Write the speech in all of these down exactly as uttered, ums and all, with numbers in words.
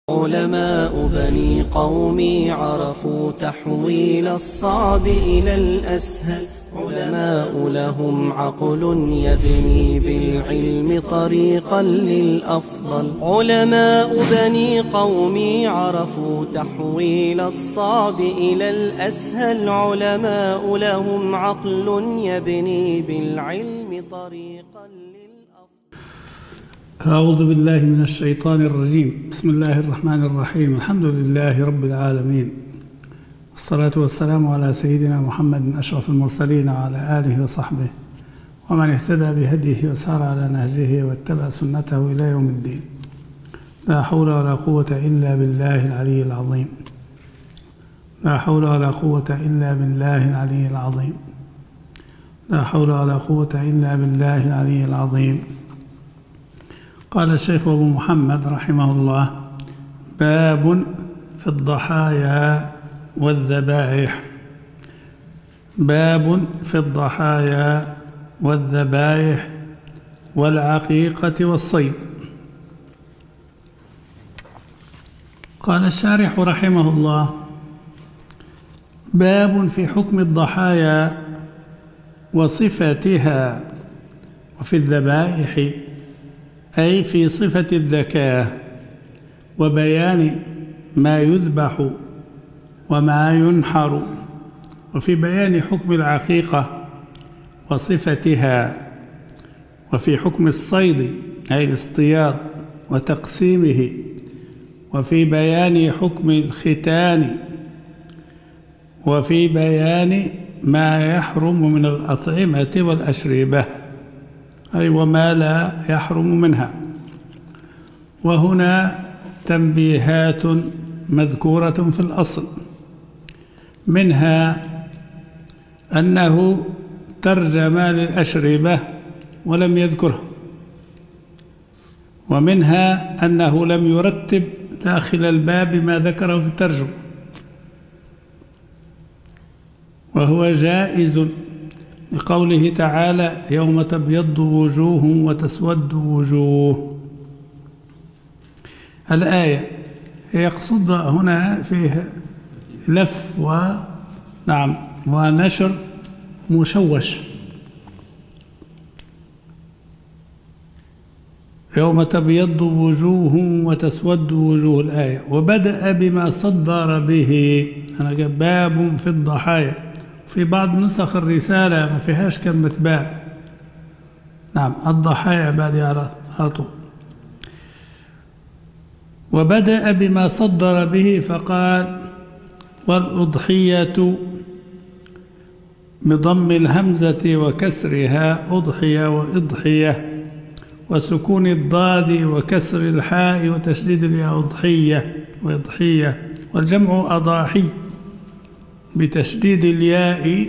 علماء بني قومي عرفوا تحويل الصعب إلى الأسهل. علماء لهم عقل يبني بالعلم طريقا للأفضل. علماء بني قومي عرفوا تحويل الصعب إلى الأسهل. علماء لهم عقل يبني بالعلم طريقا للأفضل. أعوذ بالله من الشيطان الرجيم. بسم الله الرحمن الرحيم. الحمد لله رب العالمين، والصلاة والسلام على سيدنا محمد أشرف المرسلين وعلى آله وصحبه ومن اهتدى بهديه وسار على نهجه واتبع سنته إلى يوم الدين. لا حول ولا قوة إلا بالله العلي العظيم. لا حول ولا قوة إلا بالله العلي العظيم. لا حول ولا قوة إلا بالله العلي العظيم. قال الشيخ أبو محمد رحمه الله: باب في الضحايا والذبائح. باب في الضحايا والذبائح والعقيقة والصيد. قال الشارح رحمه الله: باب في حكم الضحايا وصفتها، وفي الذبائح أي في صفة الذكاة، وبيان ما يذبح وما ينحر، وفي بيان حكم العقيقة وصفتها، وفي حكم الصيد أي الاصطياد وتقسيمه، وفي بيان حكم الختان، وفي بيان ما يحرم من الأطعمة والأشربة أي وما لا يحرم منها. وهنا تنبيهات مذكورة في الأصل، منها أنه ترجم للأشربة ولم يذكره، ومنها أنه لم يرتب داخل الباب ما ذكره في الترجمة، وهو جائز لقوله تعالى: يوم تبيض وجوه وتسود وجوه. الآية يقصد هنا فيه لف و نعم ونشر مشوش. يوم تبيض وجوه وتسود وجوه الآية. وبدأ بما صدر به. أنا باب في الضحايا. في بعض نسخ الرسالة ما فيهاش كلمة باب. نعم الضحايا بعد على طول. وبدأ بما صدر به فقال: والأضحية بضم الهمزة وكسرها أضحية وإضحية، وسكون الضاد وكسر الحاء وتشديد الياء أضحية وإضحية، والجمع أضاحي بتشديد الياء،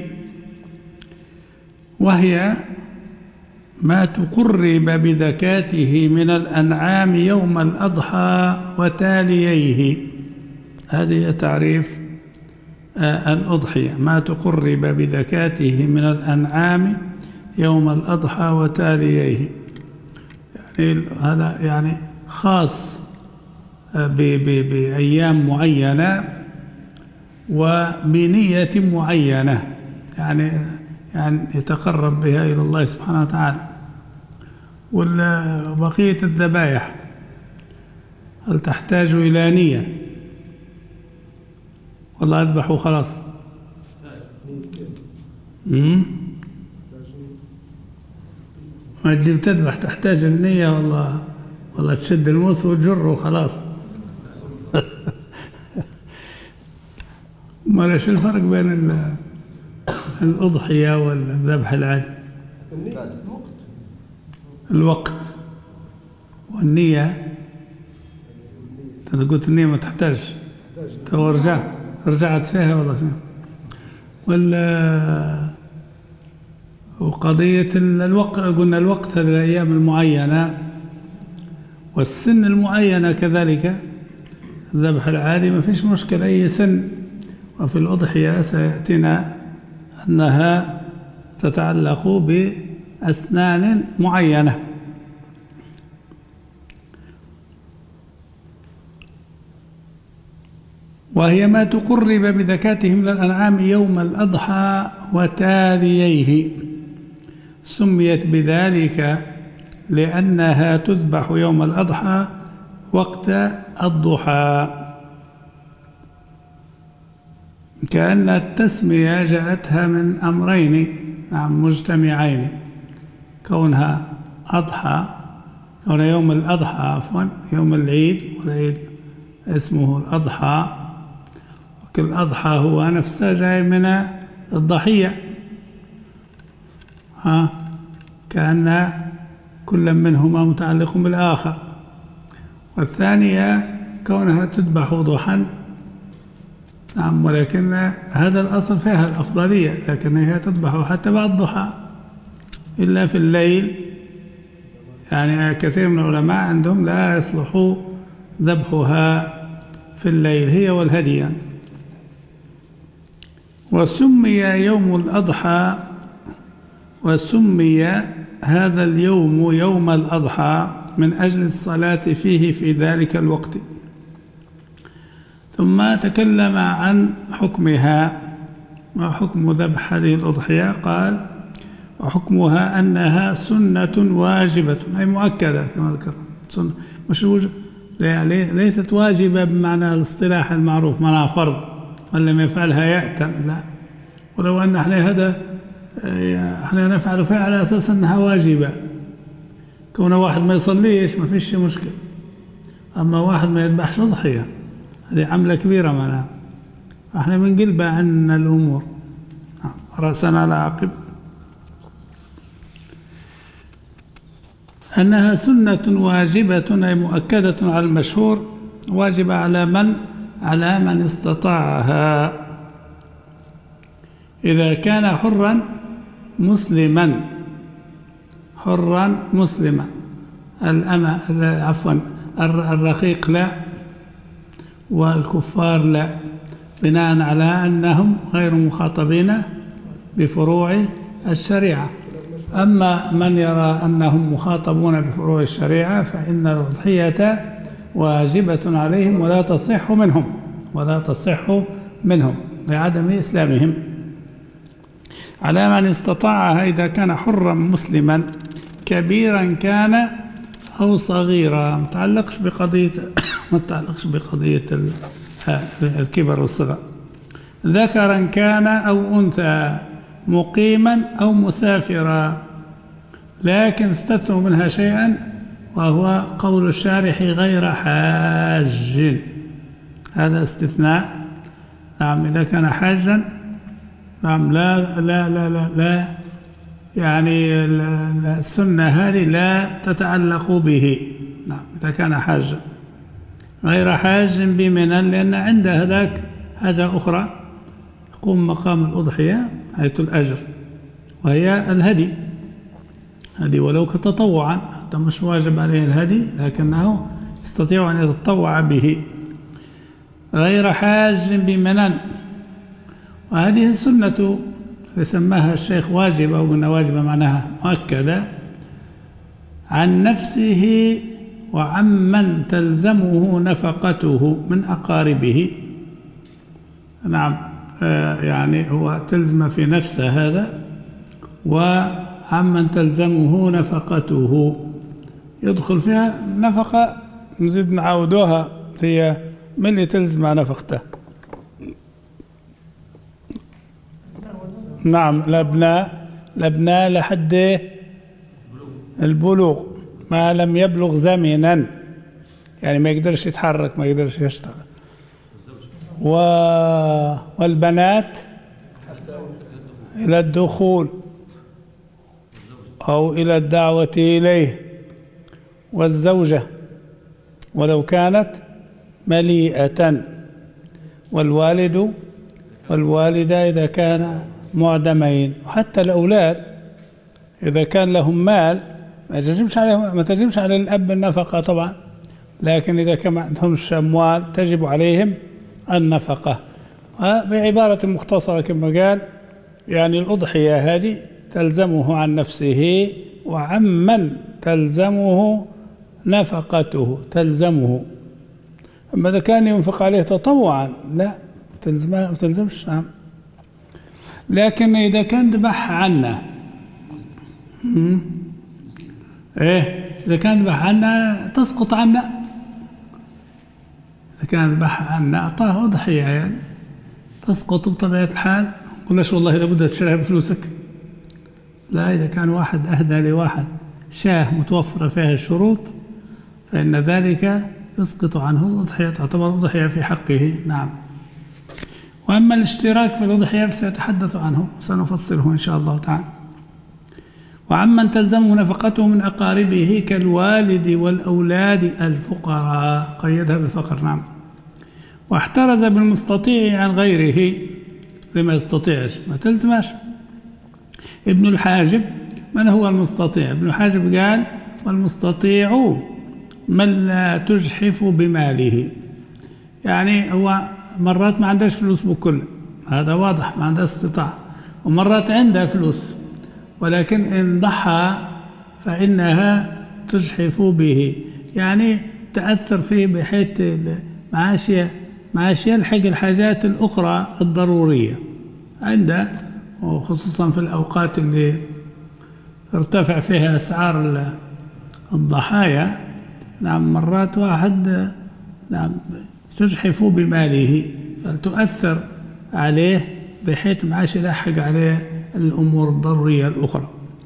وهي ما تقرب بذكاته من الأنعام يوم الأضحى وتاليه. هذه تعريف الأضحية: ما تقرب بذكاته من الأنعام يوم الأضحى وتاليه. يعني هذا يعني خاص بأيام معينة وبنية معينة، يعني يعني يتقرب بها إلى الله سبحانه وتعالى. وبقية الذبائح هل تحتاج إلى نية؟ والله أذبح وخلاص. امم ما تجيب تذبح تحتاج النية. والله والله تشد الموس وتجره وخلاص. ما ليش الفرق بين الأضحية والذبح العادي؟ الوقت والنية. أنت قلت النية ما تحتاج، تو رجعت رجعت فيها والله. ولا وقضية الوقت، قلنا الوقت هذه الأيام المعينة والسن المعينة كذلك. الذبح العادي ما فيش مشكلة أي سن. وفي الأضحية سيأتينا أنها تتعلق بأسنان معينة. وهي ما تقرب بزكاته من الأنعام يوم الأضحى وتاليه. سميت بذلك لأنها تذبح يوم الأضحى وقت الضحى، كأن التسمية جاءتها من أمرين نعم مجتمعين، كونها أضحى، كون يوم الأضحى عفوا يوم العيد، والعيد اسمه الأضحى، وكل الأضحى هو نفسه جاي من الضحية، ها كأن كل منهما متعلق بالآخر. والثانية كونها تذبح ضحى نعم، ولكن هذا الأصل فيها الأفضلية، لكنها تذبح حتى بعد الضحى إلا في الليل. يعني كثير من العلماء عندهم لا يصلح ذبحها في الليل هي والهدي. وسمي يوم الأضحى، وسمي هذا اليوم يوم الأضحى من أجل الصلاة فيه في ذلك الوقت. ثم تكلم عن حكمها، ما حكم ذبح هذه الأضحية؟ قال: وحكمها أنها سنة واجبة، أي مؤكدة كما ذكر، سنة مش ليست واجبة بمعنى الاصطلاح المعروف، معناها فرض، من لم يفعلها يأتم، لا. ولو أن احنا هذا احنا نفعل فيها على أساس أنها واجبة، كون واحد ما يصليش ما فيش مشكلة، أما واحد ما يذبحش أضحية هذه عملة كبيرة معناها، احنا بنقلب عن الأمور رأسنا على عقب. أنها سنة واجبة أي مؤكدة على المشهور، واجبة على من؟ على من استطاعها، إذا كان حرا مسلما، حرا مسلما، الأمة عفوا الرقيق لا، والكفار لا، بناء على أنهم غير مخاطبين بفروع الشريعة. أما من يرى أنهم مخاطبون بفروع الشريعة فإن الأضحية واجبة عليهم ولا تصح منهم، ولا تصح منهم لعدم إسلامهم. على من استطاعها إذا كان حرا مسلما كبيرا كان أو صغيرا، ما تعلقش بقضية ما تعلقش بقضية الكبر والصغر، ذكرا كان أو أنثى، مقيما أو مسافرا، لكن استثنوا منها شيئا وهو قول الشارح غير حاج، هذا استثناء. نعم إذا كان حاجا نعم لا لا لا لا, لا يعني السنة هذه لا تتعلق به. نعم إذا كان حاجا غير حاج بمنى، لأن عند هذاك حاجة أخرى يقوم مقام الأضحية حيث الأجر، وهي الهدي، هدي ولو كتطوعا، حتى مش واجب عليه الهدي لكنه يستطيع أن يتطوع به. غير حاج بمنى، وهذه السنة اللي سماها الشيخ واجبة، وقلنا واجبة معناها مؤكدة، عن نفسه وعمن تلزمه نفقته من أقاربه. نعم آه يعني هو تلزم في نفسه هذا، وعمن تلزمه نفقته يدخل فيها نفقة، نزيد نعودوها، هي من اللي تلزم نفقته. نعم الأبناء، الأبناء لحد البلوغ، ما لم يبلغ زمنا، يعني ما يقدرش يتحرك، ما يقدرش يشتغل. و... والبنات إلى الدخول أو إلى الدعوة إليه، والزوجة ولو كانت مليئة، والوالد والوالدة إذا كان معدمين، وحتى الأولاد إذا كان لهم مال ما تجبش عليهم، ما تجبش على الأب النفقة طبعا، لكن إذا كان ما عندهمش أموال تجب عليهم النفقة. بعبارة مختصرة كما قال، يعني الأضحية هذه تلزمه عن نفسه وعمن تلزمه نفقته، تلزمه أما إذا كان ينفق عليه تطوعا لا ما تلزمش. نعم. لكن إذا كان ذبح عنا إيه إذا كان ذبح عنا تسقط عنا. إذا كان ذبح عنا أعطاه أضحية يعني تسقط بطبيعة الحال. قلناش والله لابد تشتريها بفلوسك، لا. إذا كان واحد أهدى لواحد شاه متوفرة فيها الشروط فإن ذلك يسقط عنه الأضحية، تعتبر أضحية في حقه. نعم. وأما الاشتراك في الأضحية فسيتحدث عنه سنفصله إن شاء الله تعالى. وعمن تلزمه نفقته من أقاربه كالوالد والأولاد الفقراء، قيدها بالفقر. نعم. واحترز بالمستطيع عن غيره لما يستطيعش ما تلزمش. ابن الحاجب من هو المستطيع؟ ابن الحاجب قال والمستطيع من لا تجحف بماله، يعني هو مرات ما عندهش فلوس بكل، هذا واضح ما عنده استطاعة، ومرات عنده فلوس ولكن إن ضحى فإنها تجحف به، يعني تأثر فيه بحيث معاش معاش يلحق الحاجات الأخرى الضرورية عنده، وخصوصا في الأوقات اللي ارتفع فيها أسعار الضحايا. نعم. مرات واحد نعم تجحف بماله فتؤثر عليه بحيث معاش يلحق عليه الأمور الضرورية الأخرى.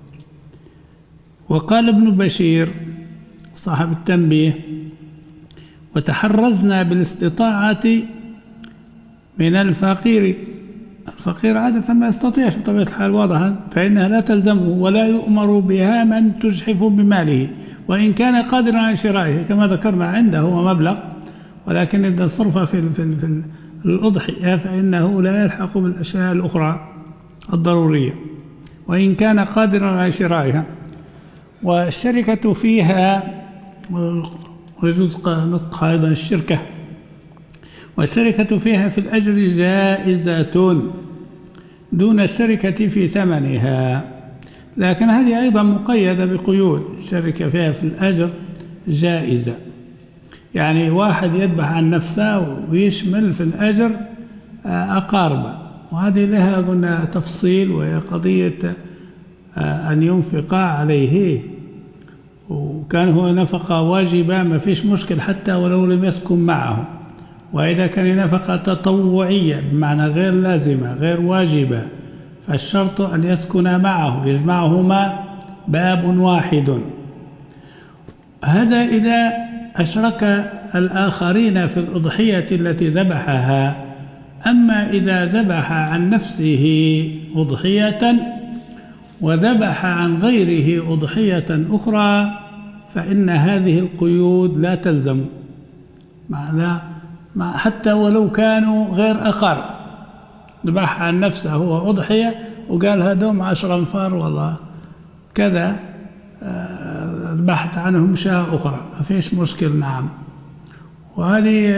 وقال ابن بشير صاحب التنبيه وتحرزنا بالاستطاعة من الفقير. الفقير عادة ما يستطيعش بطبيعة الحال واضحا فإنها لا تلزمه ولا يؤمر بها من تجحف بماله وإن كان قادرا على شرائه، كما ذكرنا عنده هو مبلغ ولكن إذا صرف في, في, في الأضحية فإنه لا يلحق بالأشياء الأخرى الضرورية وإن كان قادرا على شرائها. والشركة فيها ويجوز نطقها أيضا الشركة، والشركة فيها في الأجر جائزة دون الشركة في ثمنها، لكن هذه أيضا مقيدة بقيود. الشركة فيها في الأجر جائزة، يعني واحد يذبح عن نفسه ويشمل في الأجر أقاربه، وهذه لها قلنا تفصيل وهي قضية أن ينفق عليه، وكان هو نفقة واجبة ما فيش مشكل حتى ولو لم يسكن معه. وإذا كان نفقة تطوعية بمعنى غير لازمة غير واجبة فالشرط أن يسكن معه يجمعهما باب واحد. هذا إذا أشرك الآخرين في الأضحية التي ذبحها. أما إذا ذبح عن نفسه أضحية وذبح عن غيره أضحية أخرى فإن هذه القيود لا تلزم، لا حتى ولو كانوا غير أقارب. ذبح عن نفسه هو أضحية وقال هذوم عشر أنفار والله كذا ذبحت عنهم شاة أخرى ما فيش مشكل. نعم. وهذه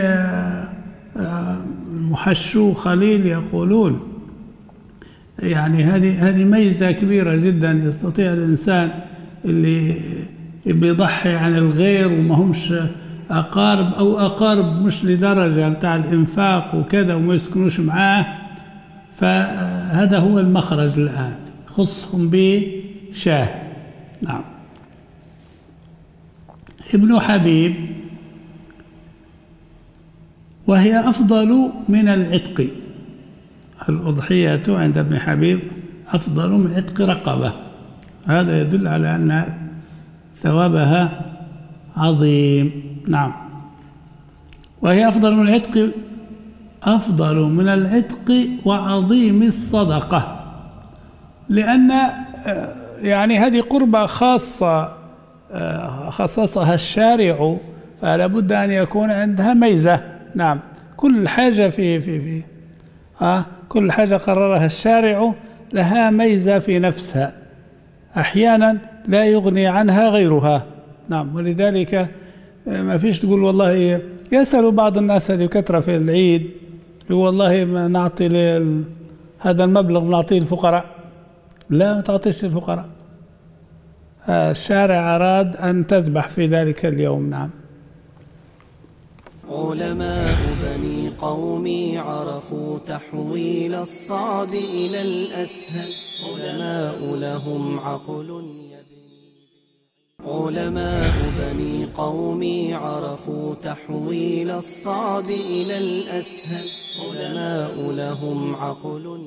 محشو خليل يقولون يعني هذه هذه ميزة كبيرة جدا يستطيع الإنسان اللي بيضحي عن الغير وما همش أقارب أو أقارب مش لدرجة بتاع الإنفاق وكذا وما يسكنوش معاه، فهذا هو المخرج الآن خصهم بشاه. نعم. ابن حبيب وهي أفضل من العتق. الأضحية عند ابن حبيب أفضل من عتق رقبة، هذا يدل على أن ثوابها عظيم. نعم. وهي أفضل من العتق أفضل من العتق وعظيم الصدقة، لأن يعني هذه قربة خاصة خصصها الشارع فلا بد أن يكون عندها ميزة. نعم. كل حاجة في في في آه كل حاجة قررها الشارع لها ميزة في نفسها، أحيانا لا يغني عنها غيرها. نعم. ولذلك ما فيش تقول والله يسأل بعض الناس هذه كثرة في العيد يقول والله ما نعطي هذا المبلغ نعطيه الفقراء، لا ما تعطيش الفقراء، الشارع أراد أن تذبح في ذلك اليوم. نعم. علماء بني قومي عرفوا تحويل الصعب إلى الأسهل. علماء لهم عقل علماء بني قومي عرفوا تحويل الصعب إلى الأسهل. علماء لهم عقل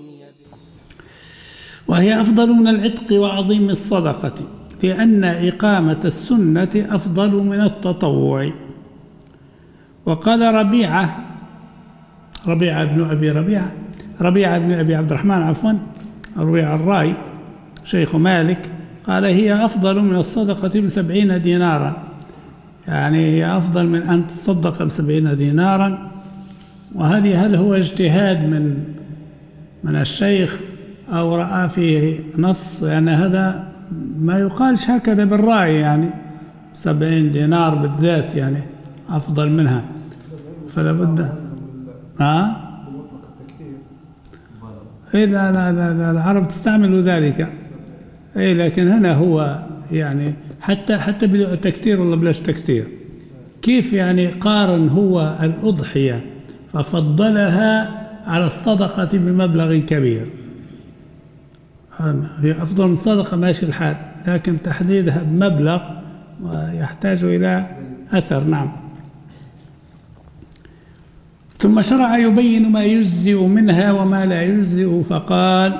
وهي أفضل من العتق وعظيم الصدقة، لأن إقامة السنة أفضل من التطوع. وقال ربيعة ربيعة بن أبي ربيعة ربيعة بن أبي عبد الرحمن عفوا ربيعة الرأي شيخ مالك قال: هي أفضل من الصدقة بسبعين دينارا، يعني هي أفضل من أن تصدق بسبعين دينارا. وهذه هل هو اجتهاد من من الشيخ أو رأى فيه نص؟ يعني هذا ما يقالش هكذا بالرأي، يعني سبعين دينار بالذات يعني أفضل منها، فلا بد ها إيه لا لا لا العرب تستعمل ذلك. إيه لكن هنا هو يعني حتى حتى بدون تكتير ولا بلاش تكتير، كيف يعني قارن هو الأضحية ففضلها على الصدقة بمبلغ كبير. هي أفضل من الصدقة ماشي الحال، لكن تحديدها بمبلغ يحتاج إلى أثر. نعم. ثم شرع يبين ما يجزئ منها وما لا يجزئ، فقال: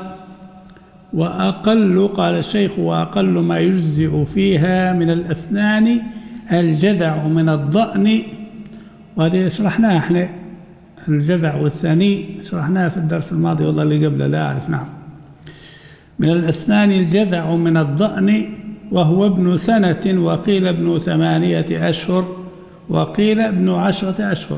وأقل، قال الشيخ: وأقل ما يجزئ فيها من الأسنان الجذع من الضأن. وهذه شرحناها احنا، الجذع والثاني شرحناها في الدرس الماضي والله اللي قبله لا أعرف. نعم. من الأسنان الجذع من الضأن، وهو ابن سنة، وقيل ابن ثمانية أشهر، وقيل ابن عشرة أشهر.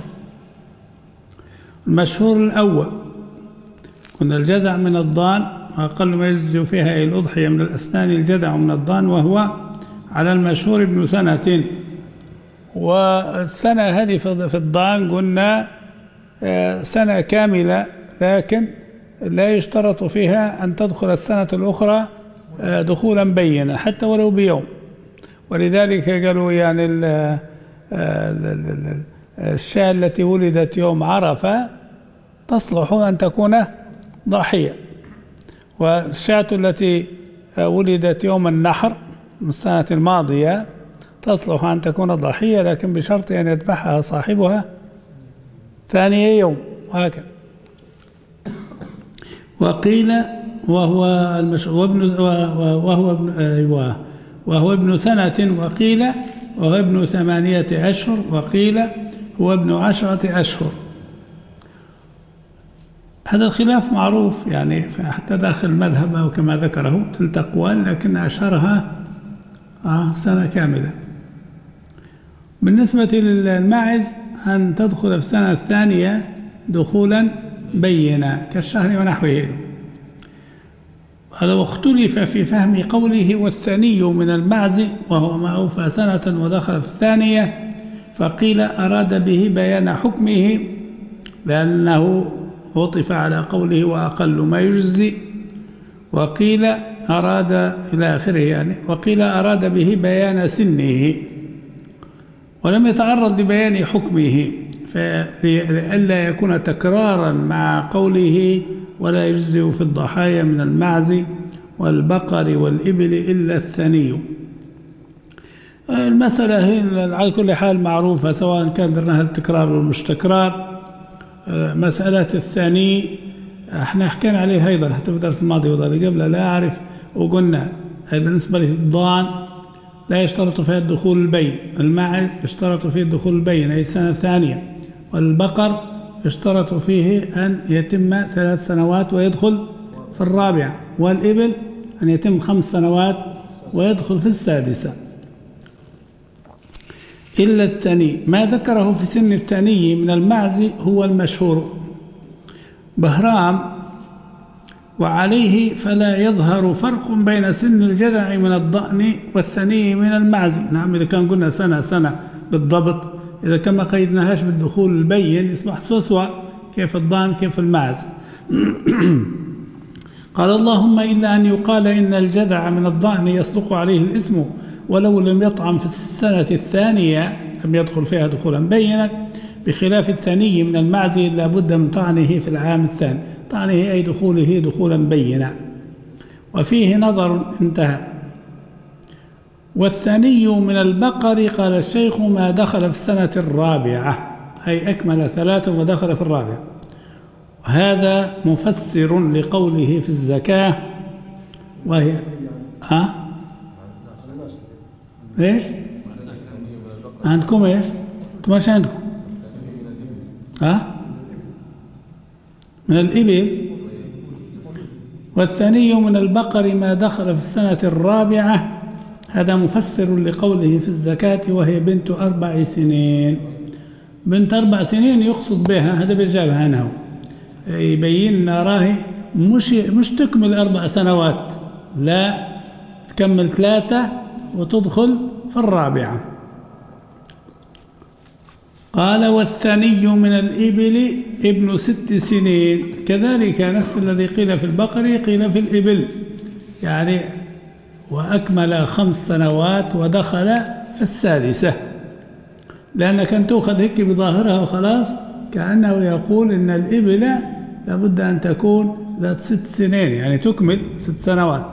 المشهور الأول كنا الجذع من الضان، وأقل ما يجزئ فيها الأضحية من الأسنان الجذع من الضان، وهو على المشهور ابن سنة. والسنة هذه في الضان قلنا سنة كاملة، لكن لا يشترط فيها أن تدخل السنة الأخرى دخولا بينا حتى ولو بيوم. ولذلك قالوا يعني الشاة التي ولدت يوم عرفة تصلح أن تكون ضحية، والشاة التي ولدت يوم النحر من السنة الماضية تصلح أن تكون ضحية، لكن بشرط أن يذبحها صاحبها ثاني يوم، وهكذا. وقيل وهو وابن وهو ابن أيوه وهو ابن سنة، وقيل وهو ابن ثمانية أشهر، وقيل هو ابن عشرة أشهر. هذا الخلاف معروف يعني حتى داخل المذهب أو كما ذكره تلك أقوال، لكن أشهرها سنة كاملة. بالنسبة للماعز أن تدخل في السنة الثانية دخولا بينا كالشهر ونحوه. ولو اختلف في فهم قوله والثاني من المعز وهو ما أوفى سنة ودخل في الثانية، فقيل أراد به بيان حكمه لأنه عطف على قوله وأقل ما يجزي، وقيل أراد إلى آخره يعني، وقيل أراد به بيان سنه، ولم يتعرض لبيان حكمه لئلا يكون تكرارا مع قوله ولا يجزئ في الضحايا من المعز والبقر والإبل إلا الثني. المسألة هي على كل حال معروفة، سواء كان درناها التكرار والمش تكرار. مسألة الثاني احنا حكينا عليه أيضا حتى في الدرس الماضي واللي قبله لا أعرف، وقلنا بالنسبة للضان لا يشترط فيها الدخول البين، الماعز يشترط فيه الدخول البين أي السنة الثانية، والبقر يشترط فيه أن يتم ثلاث سنوات ويدخل في الرابعة، والإبل أن يتم خمس سنوات ويدخل في السادسة. إلا الثاني، ما ذكره في سن الثاني من المعز هو المشهور بهرام، وعليه فلا يظهر فرق بين سن الجذع من الضأن والثني من المعز. نعم، إذا كان قلنا سنة سنة بالضبط، إذا كما قيدناهاش بالدخول البين يصبح سوسوى كيف الضأن كيف المعز. قال اللهم إلا أن يقال إن الجذع من الضأن يصدق عليه الاسم ولو لم يطعم في السنة الثانية لم يدخل فيها دخولا بينا، بخلاف الثني من المعز لا بد من طعنه في العام الثاني، طعنه أي دخوله دخولا بينا. وفيه نظر انتهى. والثني من البقر قال الشيخ ما دخل في السنة الرابعة، أي أكمل ثلاثة ودخل في الرابعة. وهذا مفسر لقوله في الزكاة وهي أه؟ إيش؟ عندكم إيش؟ أنتم ماش عندكم؟ أه؟ من الإبل. والثني من البقر ما دخل في السنة الرابعة، هذا مفسر لقوله في الزكاة وهي بنت أربع سنين. بنت أربع سنين يقصد بها، هذا بيجابها عنه، يبين راهي مش مش تكمل أربع سنوات، لا تكمل ثلاثة وتدخل في الرابعة. قال والثني من الإبل ابن ست سنين، كذلك نفس الذي قيل في البقر قيل في الإبل، يعني وأكمل خمس سنوات ودخل في السادسة، لأن كانت تأخذ هيك بظاهرها وخلاص، كأنه يقول إن الإبل لابد أن تكون ذات ست سنين، يعني تكمل ست سنوات،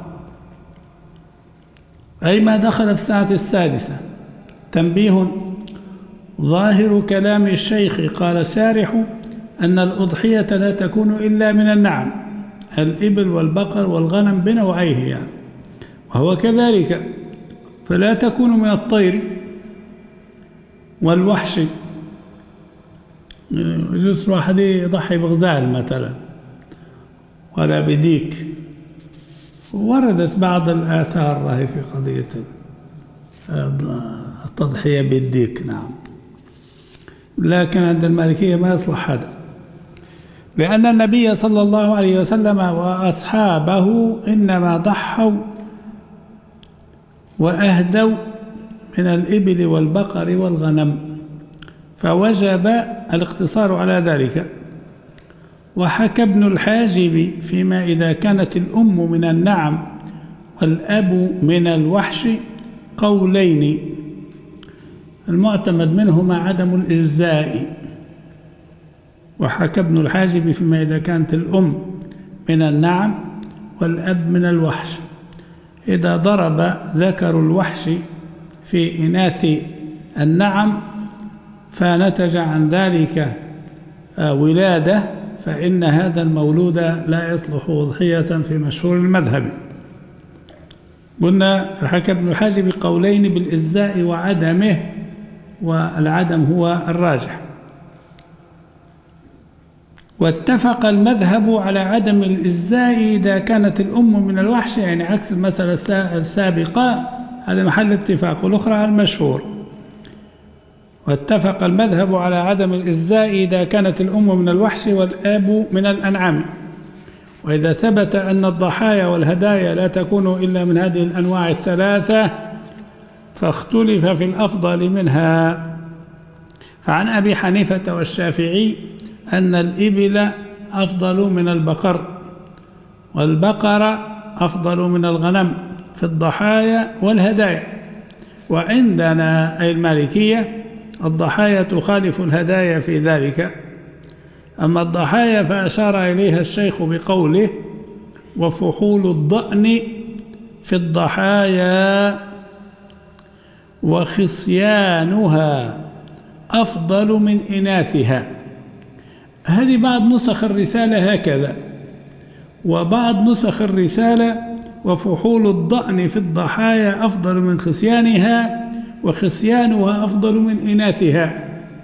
أي ما دخل في السنة السادسة. تنبيه: ظاهر كلام الشيخ قال الشارح أن الأضحية لا تكون إلا من النعم، الإبل والبقر والغنم بنوعيه يعني، وهو كذلك، فلا تكون من الطير والوحش. يجوز واحد يضحي بغزال مثلا ولا بديك، وردت بعض الآثار في قضية التضحية بالديك، نعم، لكن عند المالكية ما يصلح هذا، لأن النبي صلى الله عليه وسلم وأصحابه إنما ضحوا وأهدوا من الإبل والبقر والغنم، فوجب الاقتصار على ذلك. وحكى ابن الحاجب فيما إذا كانت الأم من النعم والأب من الوحش قولين، المعتمد منهما عدم الإجزاء. وحكى ابن الحاجب فيما إذا كانت الأم من النعم والأب من الوحش، إذا ضرب ذكر الوحش في إناث النعم فنتج عن ذلك ولادة، فإن هذا المولود لا يصلح أضحية في مشهور المذهب. قلنا حكى ابن الحاجب قولين بالإجزاء وعدمه، والعدم هو الراجح. واتفق المذهب على عدم الإجزاء إذا كانت الأم من الوحش، يعني عكس المسألة السابقة، هذا محل اتفاق، والأخرى على المشهور. واتفق المذهب على عدم الإجزاء إذا كانت الأم من الوحش والآب من الأنعام. وإذا ثبت أن الضحايا والهدايا لا تكون إلا من هذه الأنواع الثلاثة فاختلف في الأفضل منها. فعن أبي حنيفة والشافعي أن الإبل أفضل من البقر، والبقر أفضل من الغنم في الضحايا والهدايا. وعندنا أي المالكية الضحايا تخالف الهدايا في ذلك. أما الضحايا فأشار إليها الشيخ بقوله وفحول الضأن في الضحايا وخصيانها أفضل من إناثها. هذه بعض نسخ الرسالة هكذا، وبعض نسخ الرسالة وفحول الضأن في الضحايا أفضل من خصيانها وخصيانها أفضل من إناثها.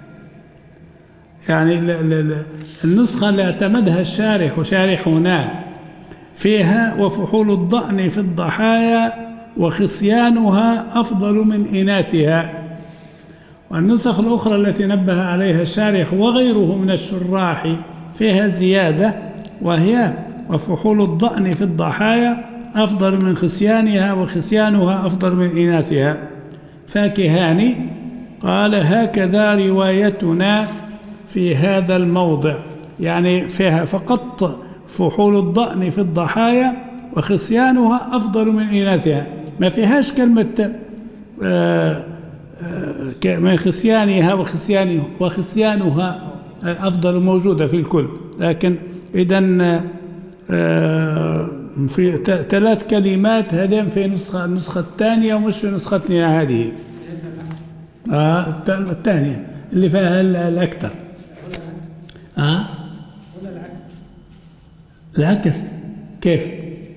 يعني النسخة اللي اعتمدها الشارح وشارحنا فيها وفحول الضأن في الضحايا وخصيانها أفضل من إناثها. والنسخ الأخرى التي نبه عليها الشارح وغيره من الشراح فيها زيادة، وهي وفحول الضأن في الضحايا أفضل من خصيانها وخصيانها أفضل من إناثها. فاكهاني قال هكذا روايتنا في هذا الموضع، يعني فيها فقط فحول الضأن في الضحايا وخصيانها أفضل من إناثها، ما فيهاش كلمة من خصيانها وخصيانه وخصيانها أفضل موجودة في الكل. لكن إذن في ثلاث كلمات هذين في نسخة النسخة الثانية ومش في نسختنا هذه آه الثانية اللي فيها الأكثر. آه العكس كيف؟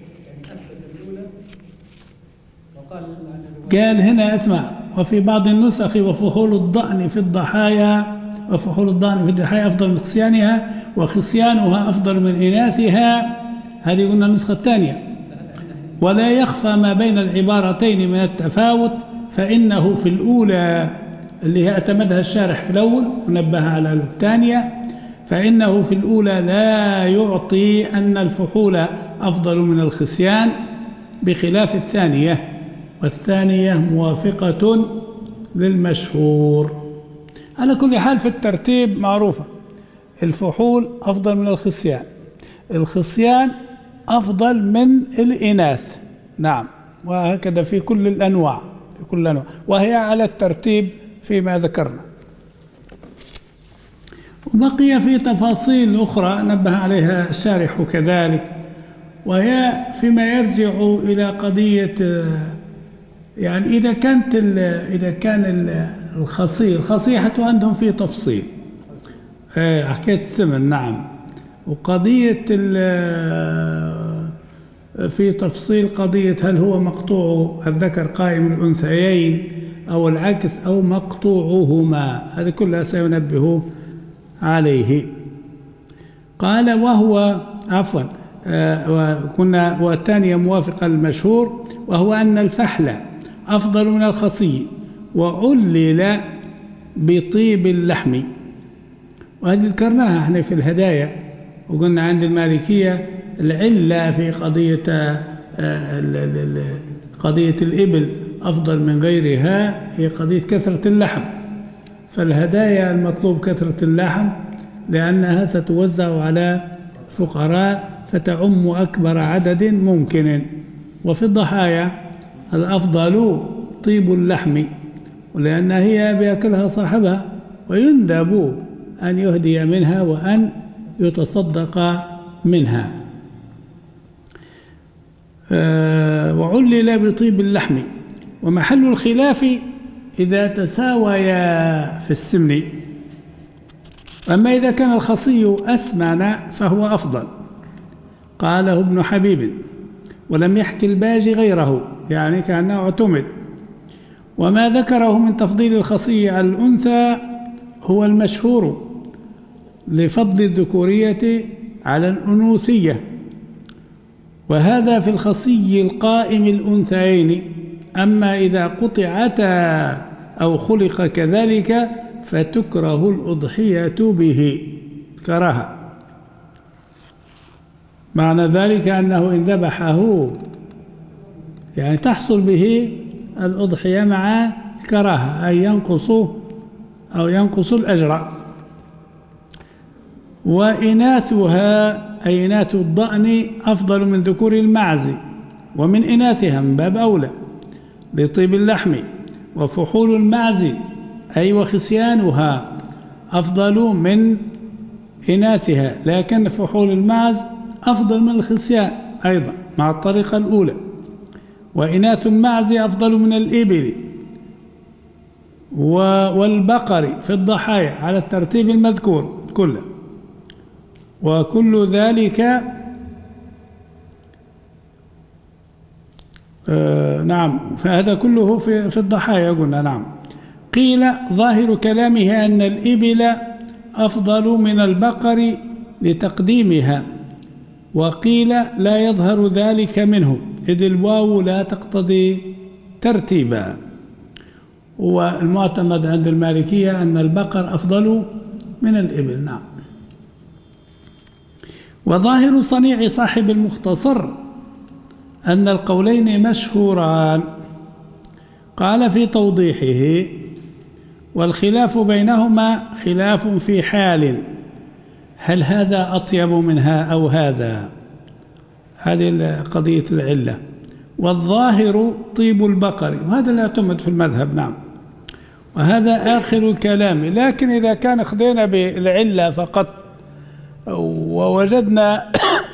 قال هنا اسمع: وفي بعض النسخ وفحول الضأن في الضحايا وفحول الضأن في الضحايا أفضل من خصيانها وخصيانها أفضل من إناثها. هذه قلنا النسخة الثانية. ولا يخفى ما بين العبارتين من التفاوت، فإنه في الأولى اللي هي اعتمدها الشارح في الأول ونبه على الثانية، فإنه في الأولى لا يعطي أن الفحول أفضل من الخصيان بخلاف الثانية، والثانية موافقة للمشهور. على كل حال في الترتيب معروفة: الفحول أفضل من الخصيان، الخصيان أفضل من الإناث. نعم، وهكذا في كل الأنواع في كل الأنواع، وهي على الترتيب فيما ذكرنا. وبقي في تفاصيل أخرى نبه عليها الشارح كذلك، وهي فيما يرجع إلى قضية يعني إذا كانت إذا كان الخصي الخصيحة عندهم في تفصيل حكاية السمن. نعم، وقضية في تفصيل قضية هل هو مقطوع الذكر قائم الأنثيين أو العكس أو مقطوعهما، هذه كلها سينبه عليه. قال وهو عفوا وكنا والثانية موافقة للمشهور، وهو أن الفحل أفضل من الخصي وعلل بطيب اللحم. وهذه ذكرناها احنا في الهدايا، وقلنا عند المالكية العلة في قضية قضية الإبل أفضل من غيرها هي قضية كثرة اللحم. فالهدايا المطلوب كثرة اللحم لأنها ستوزع على فقراء فتعم أكبر عدد ممكن. وفي الضحايا الأفضل طيب اللحم، ولأن هي بيأكلها صاحبها، ويندب أن يهدي منها وأن يتصدق منها. أه وعلل بطيب اللحم. ومحل الخلاف إذا تساويا في السمن. أما إذا كان الخصي أسمن فهو أفضل، قاله ابن حبيب، ولم يحكي الباجي غيره، يعني كأنه اعتمد. وما ذكره من تفضيل الخصي على الأنثى هو المشهور لفضل الذكورية على الأنوثية، وهذا في الخصي القائم الأنثيين. أما إذا قطعتا أو خلق كذلك فتكره الأضحية به كراهة. معنى ذلك أنه إن ذبحه يعني تحصل به الأضحية مع كراهة، أي ينقص أو ينقص الأجر. وإناثها أي إناث الضأن أفضل من ذكور المعز ومن إناثها من باب أولى لطيب اللحم. وفحول المعز أي وخصيانها أفضل من إناثها، لكن فحول المعز أفضل من الخصيان أيضا مع الطريقة الأولى. وإناث المعز أفضل من الإبل والبقر في الضحايا على الترتيب المذكور كله. وكل ذلك آه نعم، فهذا كله في, في الضحايا قلنا. نعم. قيل ظاهر كلامه أن الإبل أفضل من البقر لتقديمها، وقيل لا يظهر ذلك منه إذ الواو لا تقتضي ترتيبا. والمعتمد عند المالكية أن البقر أفضل من الإبل. نعم. وظاهر صنيع صاحب المختصر أن القولين مشهوران. قال في توضيحه: والخلاف بينهما خلاف في حال، هل هذا أطيب منها أو هذا؟ هذه قضية العلة. والظاهر طيب البقر، وهذا لا يعتمد في المذهب. نعم. وهذا آخر الكلام. لكن إذا كان خدينا بالعلة فقط ووجدنا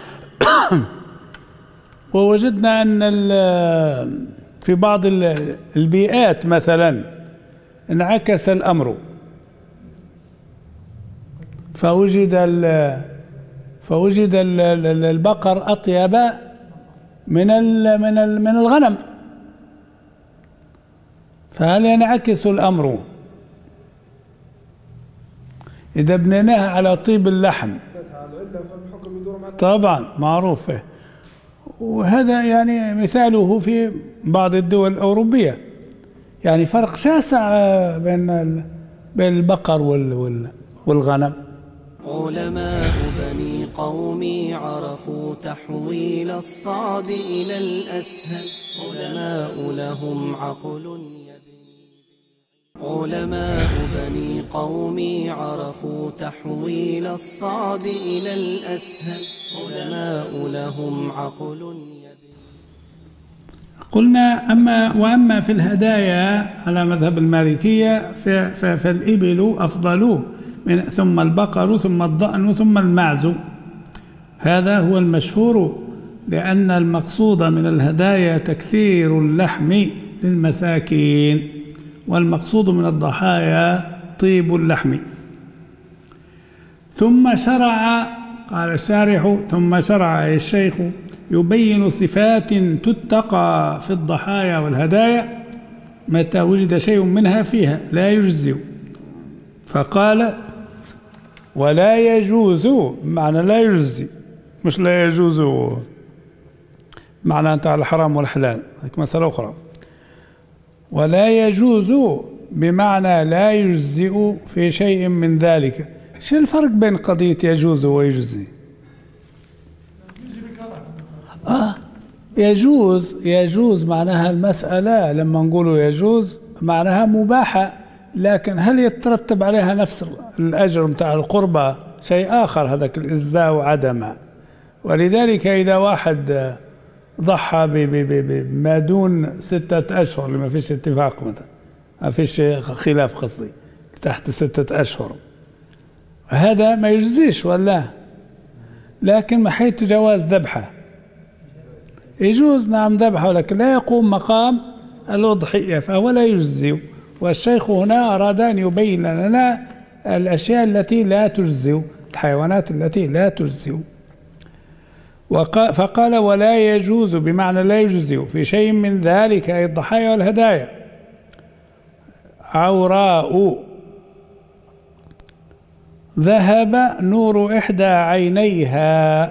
ووجدنا أن في بعض البيئات مثلا انعكس الأمر، فوجد فوجد البقر أطيب من من من الغنم، فهل ينعكس الأمر إذا بنيناها على طيب اللحم؟ طبعا معروف، وهذا يعني مثاله في بعض الدول الأوروبية، يعني فرق شاسع بين بين البقر والغنم. علماء بني قومي عرفوا تحويل الصعب إلى الأسهل، علماء لهم عقل علماء بني قومي عرفوا تحويل الصعب إلى الأسهل، علماء لهم عقل. قلنا أما وأما في الهدايا على مذهب المالكية فالإبل أفضل من ثم البقر ثم الضأن ثم المعز، هذا هو المشهور، لأن المقصود من الهدايا تكثير اللحم للمساكين، والمقصود من الضحايا طيب اللحم. ثم شرع، قال الشارح ثم شرع الشيخ يبين صفات تتقى في الضحايا والهدايا متى وجد شيء منها فيها لا يجزئ، فقال ولا يجوز، معنى لا يجزي، مش لا يجوز معنى أنت على الحرام والحلال، هيك مسألة أخرى. ولا يجوز بمعنى لا يجزئ في شيء من ذلك. شو الفرق بين قضية يجوز ويجزي؟ آه يجوز يجوز معناها المسألة لما نقول يجوز معناها مباحة، لكن هل يترتب عليها نفس الأجر متاع القربة؟ شيء آخر، هذاك الإجزاء وعدمه. ولذلك إذا واحد ضحى بما دون ستة أشهر اللي ما فيش اتفاق مثلا، ما فيش خلاف قصدي، تحت ستة أشهر، هذا ما يجزيش ولا؟ لكن من حيث جواز ذبحه يجوز، نعم ذبحه، ولكن لا يقوم مقام الأضحية، فهو لا يجزي. والشيخ هنا أراد أن يبين لنا الأشياء التي لا تجزي، الحيوانات التي لا تجزي. فقال ولا يجوز بمعنى لا يجزي في شيء من ذلك، أي الضحايا والهدايا. عوراء ذهب نور إحدى عينيها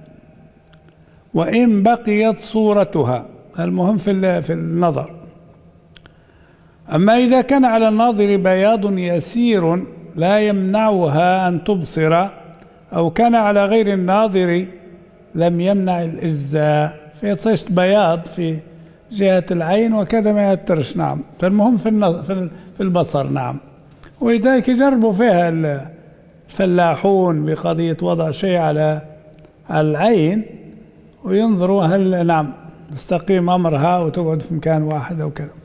وإن بقيت صورتها، المهم في في النظر. أما إذا كان على الناظر بياض يسير لا يمنعها أن تبصر، أو كان على غير الناظر لم يمنع الإجزاء، فيصيش بياض في جهة العين وكذا ما يترش، نعم. فالمهم في في البصر، نعم. ولذلك يجربوا فيها الفلاحون بقضية وضع شيء على على العين وينظروا هل نعم تستقيم أمرها وتقعد في مكان واحد أو كذا.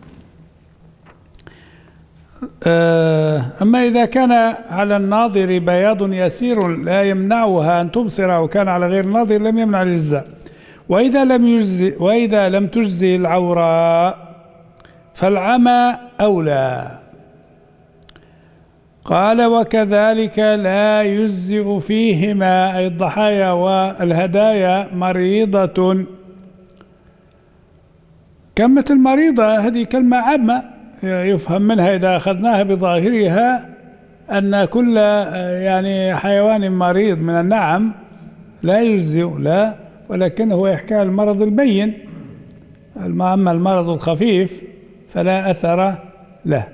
أما إذا كان على الناظر بياض يسير لا يمنعها أن تبصر، وكان على غير الناظر لم يمنع الإجزاء. وإذا لم يجزي وإذا لم تجزي العوراء فالعمى أولى. قال وكذلك لا يجزئ فيهما، أي الضحايا والهدايا، مريضة. كلمة المريضة هذه كلمة عامة يفهم منها إذا أخذناها بظاهرها أن كل يعني حيوان مريض من النعم لا يجزئ، لا، ولكنه يحكي المرض البين. أما المرض الخفيف فلا أثر له.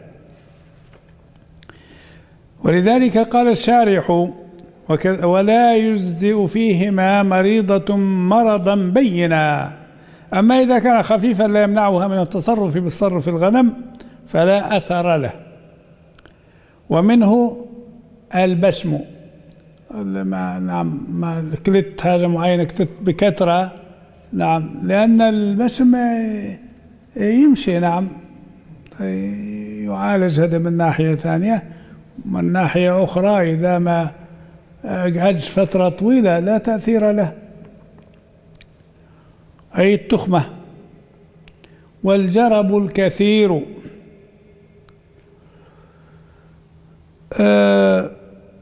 ولذلك قال الشارح ولا يجزئ فيهما مريضة مرضا بينا. أما إذا كان خفيفا لا يمنعها من التصرف بالصرف في الغنم فلا أثر له. ومنه البشم، نعم، ما كلت حاجة معينة كتت بكثرة، نعم، لأن البشم يمشي، نعم، يعالج هذا من ناحية ثانية. من ناحية أخرى إذا ما قعدش فترة طويلة لا تأثير له، أي التخمة. والجرب الكثير أه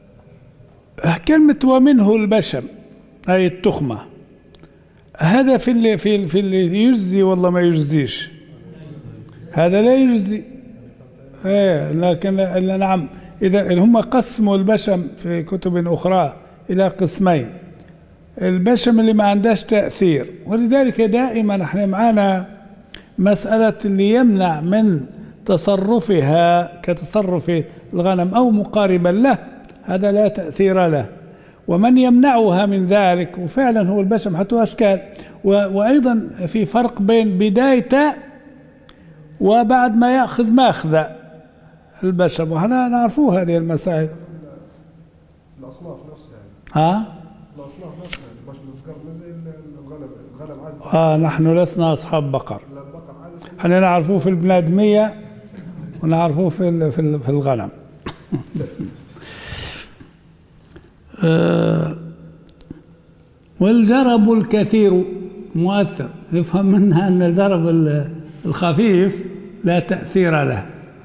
كلمة ومنه البشم أي التخمة، هذا في اللي في في اللي يجزي والله ما يجزيش، هذا لا يجزي. ايه لكن نعم، إذا هم قسموا البشم في كتب أخرى إلى قسمين، البشم اللي ما عندهاش تأثير، ولذلك دائما احنا معانا مسألة اللي يمنع من تصرفها كتصرف الغنم أو مقاربا له، هذا لا تأثير له. ومن يمنعها من ذلك، وفعلا هو البشم حتى أشكال، وأيضا في فرق بين بدايته وبعد ما يأخذ ماخذ البشم، وهنا نعرفوه هذه المسائل. الأصناف نفسها ها؟ الأصناف نفسها البشم والقرن زي الغنم، الغنم عادة. آه نحن لسنا أصحاب بقر، البقر عادة احنا نعرفوه في البنادمية ونعرفوه في في في الغنم. آه والجرب الكثير مؤثر، يفهم منها أن الجرب الخفيف لا تأثير له.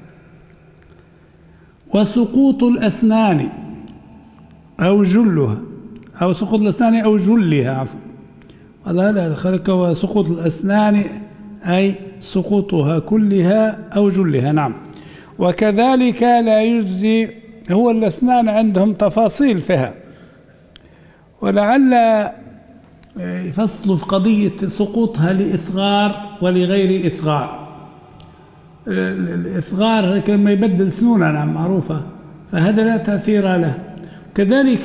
وسقوط الأسنان أو جلها، أو سقوط الأسنان أو جلها عفوا، لا لا خلق. وسقوط الأسنان أي سقوطها كلها أو جلها، نعم. وكذلك لا يجزي، هو الأسنان عندهم تفاصيل فيها، ولعل يفصلوا في قضية سقوطها لإصغار ولغير إصغار. الإصغار لما يبدل سنونه، نعم معروفة، فهذا لا تأثير له. كذلك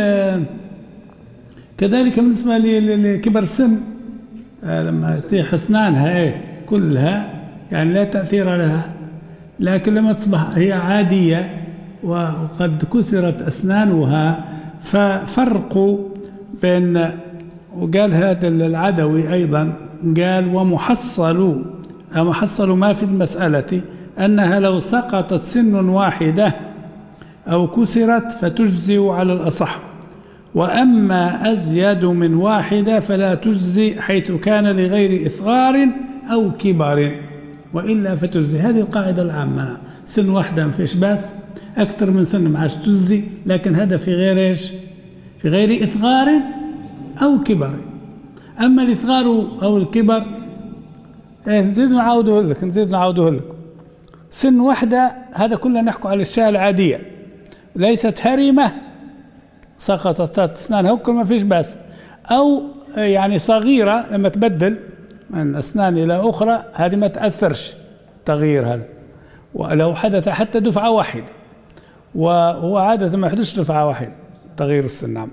كذلك بالنسبة لكبر السن لما تطيح أسنانها ايه كلها يعني لا تأثير لها، لكن لما تصبح هي عادية وقد كسرت أسنانها، ففرق بين، وقال هذا العدوي أيضا قال ومحصل محصل ما في المسألة أنها لو سقطت سن واحدة أو كسرت فتجزي على الأصح، وأما أزيد من واحدة فلا تجزي حيث كان لغير إصغار أو كبر، وإلا فتجزي. هذه القاعدة العامة، سن واحدة ما فيش باس، أكثر من سن ما عادش تجزي، لكن هذا في غير إيش؟ في غير إصغار أو كبر. أما الإصغار أو الكبر إيه نزيد نعاوده لك نزيد نعاوده لك سن واحدة، هذا كله نحكي على الأشياء العادية، ليست هرمة سقطت أسنانها وكل ما فيش باس، أو يعني صغيرة لما تبدل من أسنان إلى أخرى هذه ما تأثرش تغيير هذا، ولو حدث حتى دفعة واحدة، وهو عادة ما يحدثش دفعة واحدة تغيير السن، نعم.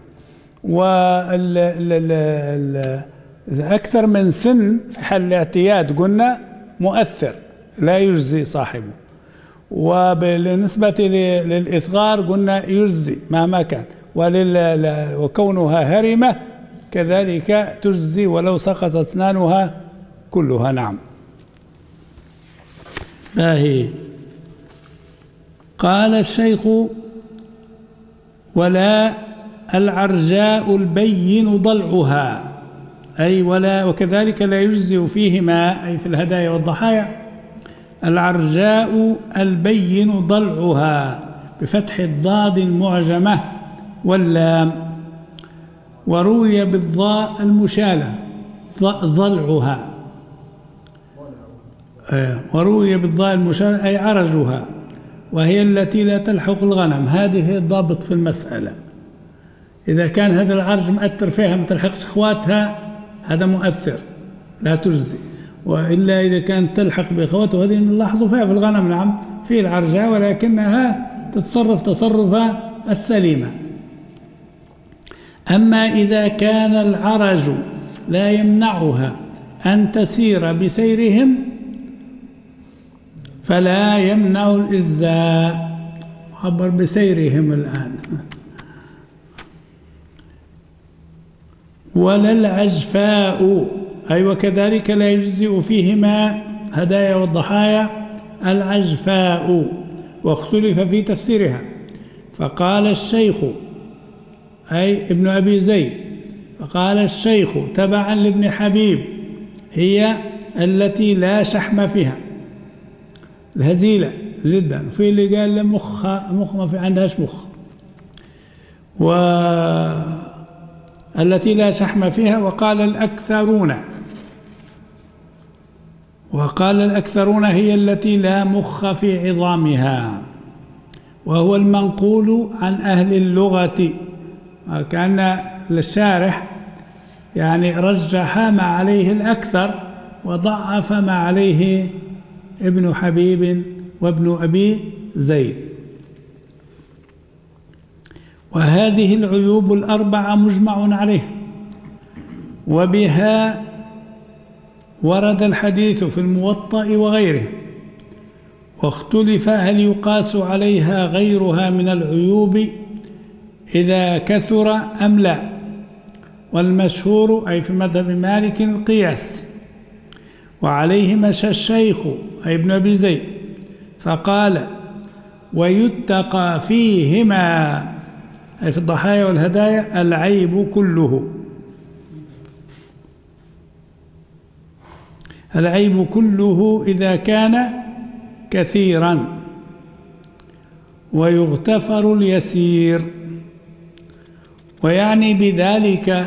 أكثر من سن في حال الاعتياد قلنا مؤثر لا يجزي صاحبه، وبالنسبة للإصغار قلنا يجزي مهما كان، وكونها هرمة كذلك تجزي ولو سقطت أسنانها كلها، نعم. باهي. قال الشيخ ولا العرجاء البين ضلعها، أي ولا وكذلك لا يجزي فيهما، أي في الهدايا والضحايا، العرجاء البين ضلعها بفتح الضاد المعجمة واللام، وروي بالضاء المشالة ضلعها، وروي بالضاء المشالة أي عرجها، وهي التي لا تلحق الغنم. هذه الضابط في المسألة، إذا كان هذا العرج مؤثر فيها ما تلحقش اخواتها هذا مؤثر لا تجزي، وإلا إذا كانت تلحق بأخواتها هذه نلاحظوا فيها في الغنم، نعم في العرجاء، ولكنها تتصرف تصرفها السليمة. أما إذا كان العرج لا يمنعها أن تسير بسيرهم فلا يمنع الإجزاء، عبر بسيرهم الآن. ولا العجفاء، أي وكذلك لا يجزئ فيهما هدايا والضحايا العجفاء، واختلف في تفسيرها. فقال الشيخ أي ابن أبي زيد، فقال الشيخ تبعا لابن حبيب هي التي لا شحم فيها، الهزيلة جدا. وفي اللي قال مخ مخ ما في عندهاش مخ، والتي لا شحم فيها. وقال الأكثرون وقال الأكثرون هي التي لا مخ في عظامها، وهو المنقول عن أهل اللغة. كأن الشارح يعني رجح ما عليه الأكثر وضعف ما عليه ابن حبيب وابن أبي زيد. وهذه العيوب الأربعة مجمع عليه، وبها ورد الحديث في الموطأ وغيره. واختلف هل يقاس عليها غيرها من العيوب إذا كثر أم لا. والمشهور أي في مذهب مالك القياس، وعليه مشى الشيخ أي ابن أبي زيد فقال ويتقى فيهما أي في الضحايا والهدايا العيب كله، العيب كله إذا كان كثيرا، ويغتفر اليسير. ويعني بذلك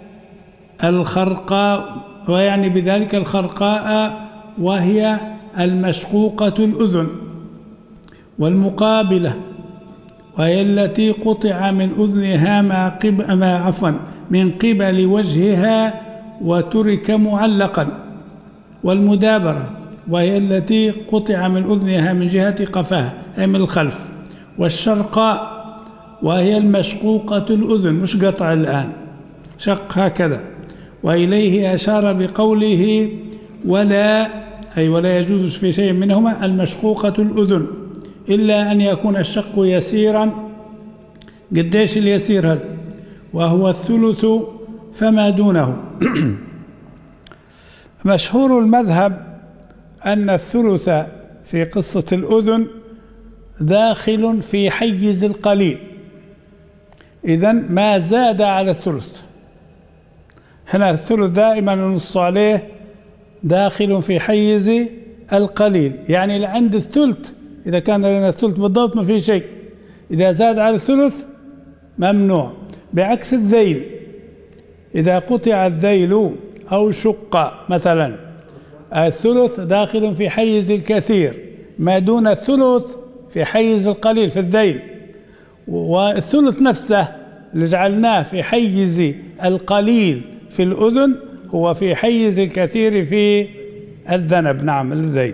الخرقاء ويعني بذلك الخرقاء وهي المشقوقة الأذن، والمقابلة وهي التي قطع من أذنها ما قب ما عفوا من قبل وجهها وترك معلقا، والمدابرة وهي التي قطع من أذنها من جهة قفاها أي من الخلف، والشرقاء وهي المشقوقة الأذن مش قطع الآن، شق هكذا. وإليه أشار بقوله ولا أي ولا يجوز في شيء منهما المشقوقة الأذن إلا أن يكون الشق يسيرا. قديش اليسير هذا؟ وهو الثلث فما دونه. مشهور المذهب أن الثلث في قصة الأذن داخل في حيز القليل، إذن ما زاد على الثلث. هنا الثلث دائما ننص عليه داخل في حيز القليل، يعني لعند الثلث إذا كان لنا الثلث بالضبط ما في شيء، إذا زاد على الثلث ممنوع. بعكس الذيل، إذا قطع الذيل أو شق مثلا الثلث داخل في حيز الكثير، ما دون الثلث في حيز القليل في الذيل. والثلث نفسه اللي جعلناه في حيز القليل في الأذن هو في حيز الكثير في الذنب، نعم الذيل.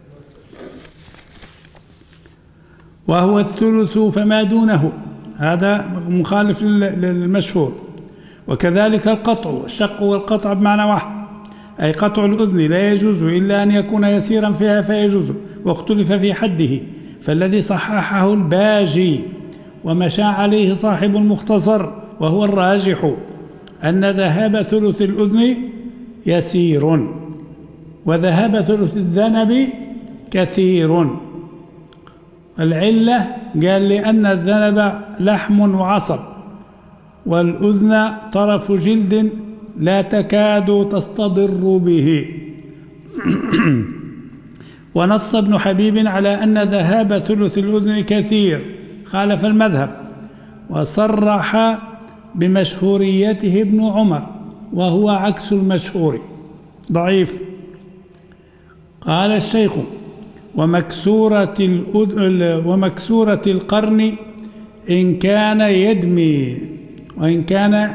وهو الثلث فما دونه، هذا مخالف للمشهور. وكذلك القطع، الشق والقطع بمعنى واحد، أي قطع الأذن لا يجوز إلا أن يكون يسيرا فيها فيجوز، واختلف في حده. فالذي صححه الباجي ومشى عليه صاحب المختصر وهو الراجح أن ذهاب ثلث الأذن يسير، وذهاب ثلث الذنب كثير. العلة قال لأن الذنب لحم وعصب، والأذن طرف جلد لا تكاد تصطدر به. ونص ابن حبيب على أن ذهاب ثلث الأذن كثير، خالف المذهب، وصرح بمشهوريته ابن عمر وهو عكس المشهور ضعيف. قال الشيخ ومكسورة الأذن ومكسورة القرن إن كان يدمي، وإن كان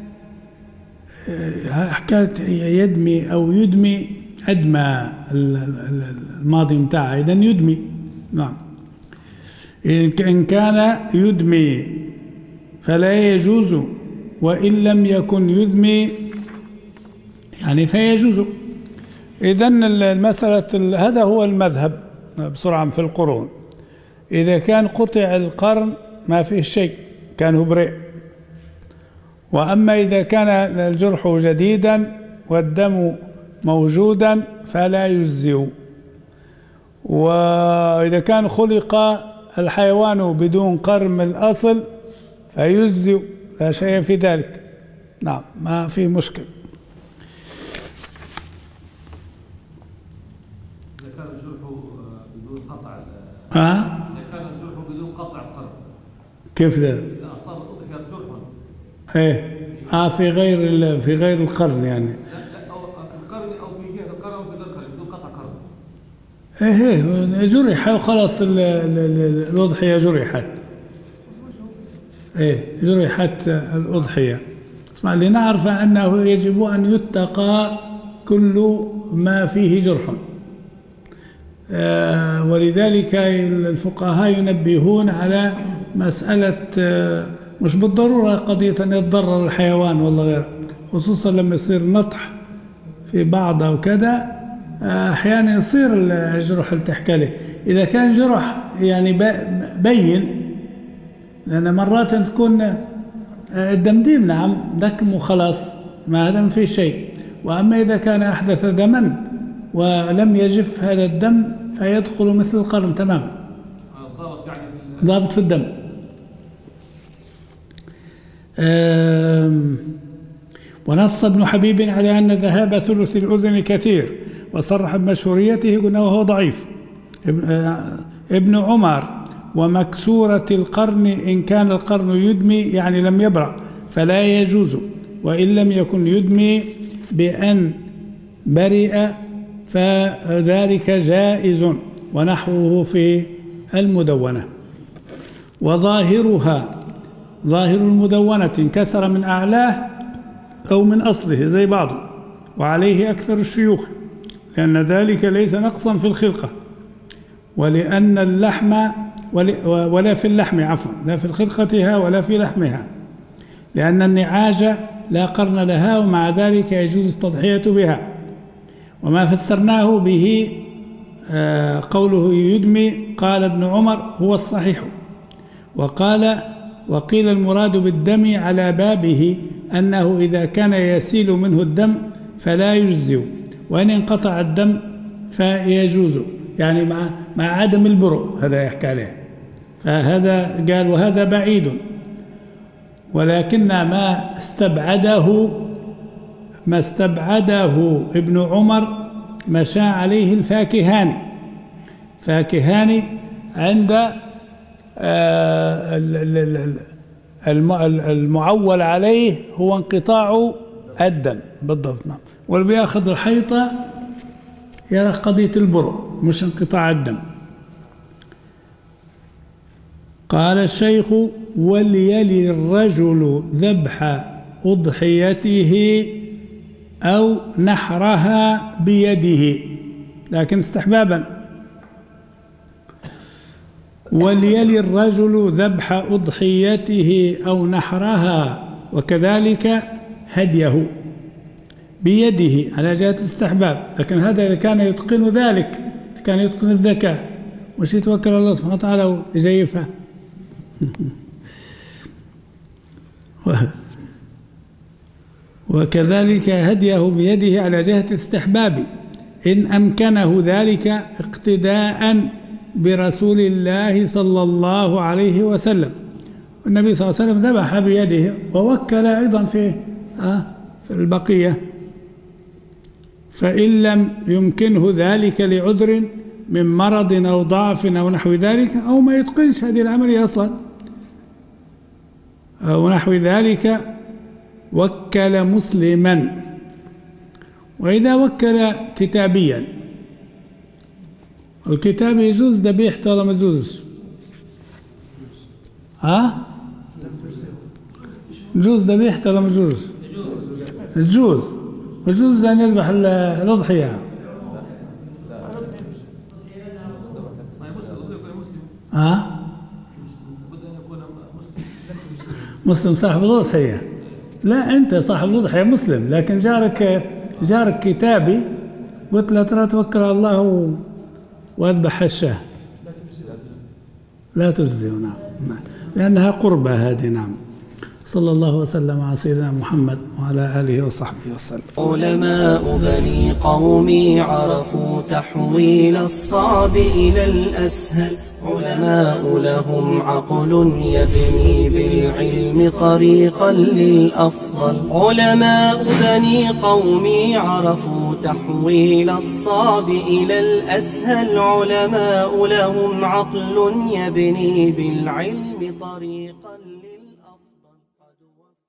حكاية يدمي أو يدمي أدمى الماضي متاعه، إذن يدمي، نعم. إن كان يدمي فلا يجوز، وإن لم يكن يدمي يعني فيجوز. إذن المسألة هذا هو المذهب بسرعة في القرون. إذا كان قطع القرن ما فيه شيء كان هبرئ، وأما إذا كان الجرح جديدا والدم موجودا فلا يجزئ. وإذا كان خلق الحيوان بدون قرن من الأصل فيجزئ، لا شيء في ذلك. نعم، ما في مشكل. إذا كان الجرح بدون قطع ها؟ إذا كان الجرح بدون قطع القرن كيف ذلك؟ إذا أصاب الأضحية جرح إيه آه في غير في غير القرن يعني. لا لا أو في القرن أو في جهة القرن أو في غير القرن بدون قطع قرن. إيه إيه جرح وخلاص الأضحية جرحت. إيه جرحت الأضحية. اسمع، لنعرف أنه يجب أن يتقى كل ما فيه جرح. آه ولذلك الفقهاء ينبهون على مسألة آه مش بالضرورة قضية أن يتضرر الحيوان والله غير، خصوصا لما يصير نطح في بعض أو كذا، آه أحيانا يصير الجرح اللي تحكي له. إذا كان جرح يعني بين، لأن مرات تكون الدمديم نعم دكم وخلاص، ما هذا ما في شيء. وأما إذا كان أحدث دما ولم يجف هذا الدم فيدخل مثل القرن تماما، ضابط يعني ضابط في الدم. ونص ابن حبيب على أن ذهاب ثلث الأذن كثير، وصرح بمشهوريته قلنا وهو ضعيف. ابن عمر ومكسورة القرن إن كان القرن يدمي يعني لم يبرع فلا يجوز، وإن لم يكن يدمي بأن برئ فذلك جائز، ونحوه في المدونة. وظاهرها ظاهر المدونة انكسر من أعلاه أو من أصله زي بعضه، وعليه أكثر الشيوخ، لأن ذلك ليس نقصا في الخلقة، ولأن اللحم ولا في اللحم عفوا لا في خلقتها ولا في لحمها، لأن النعاج لا قرن لها، ومع ذلك يجوز التضحية بها. وما فسرناه به قوله يدمي قال ابن عمر هو الصحيح. وقال وقيل المراد بالدم على بابه أنه إذا كان يسيل منه الدم فلا يجزئ، وإن انقطع الدم فيجوز، يعني مع مع عدم البرء، هذا يحكي عليه. فهذا قال وهذا بعيد، ولكن ما استبعده ما استبعده ابن عمر مشى عليه الفاكهاني. فاكهاني عند المعول عليه هو انقطاع الدم بالضبط. نعم، واللي بياخذ الحيطة يرى قضية البرء مش انقطاع الدم. قال الشيخ وليلي الرجل ذبح أضحيته أو نحرها بيده، لكن استحبابا. وليلي الرجل ذبح أضحيته أو نحرها، وكذلك هديه بيده على جهة الاستحباب. لكن هذا إذا كان يتقن ذلك، كان يتقن الذكاء، مش يتوكل على الله سبحانه وتعالى ويجيفها. وكذلك هديه بيده على جهة الاستحباب إن أمكنه ذلك اقتداء برسول الله صلى الله عليه وسلم. والنبي صلى الله عليه وسلم ذبح بيده ووكل أيضا في آه في البقية. فإن لم يمكنه ذلك لعذر من مرض أو ضعف أو نحو ذلك، أو ما يتقنش هذه العملية أصلا أو نحو ذلك، وكل مسلما. وإذا وكل كتابيا، الكتاب يجوز ذبيحته ولا ما يجوز؟ ها؟ يجوز ذبيحته ولا ما يجوز؟ يجوز. يجوز أن يذبح الأضحية. ها؟ مسلم صاحب الأضحية. لا، أنت صاحب الأضحية مسلم، لكن جارك جارك كتابي قلت له ترى توكل على الله واذبح الشاه، لا تجزي. نعم، لأنها قربة هذه. نعم. صلى الله وسلم على سيدنا محمد وعلى آله وصحبه وسلم. علماء بني قومي عرفوا تحويل الصعب إلى الأسهل. علماء لهم عقل يبني بالعلم طريقا للأفضل. علماء بني قومي عرفوا تحويل الصعب إلى الأسهل. علماء لهم عقل يبني بالعلم طريقا للأفضل.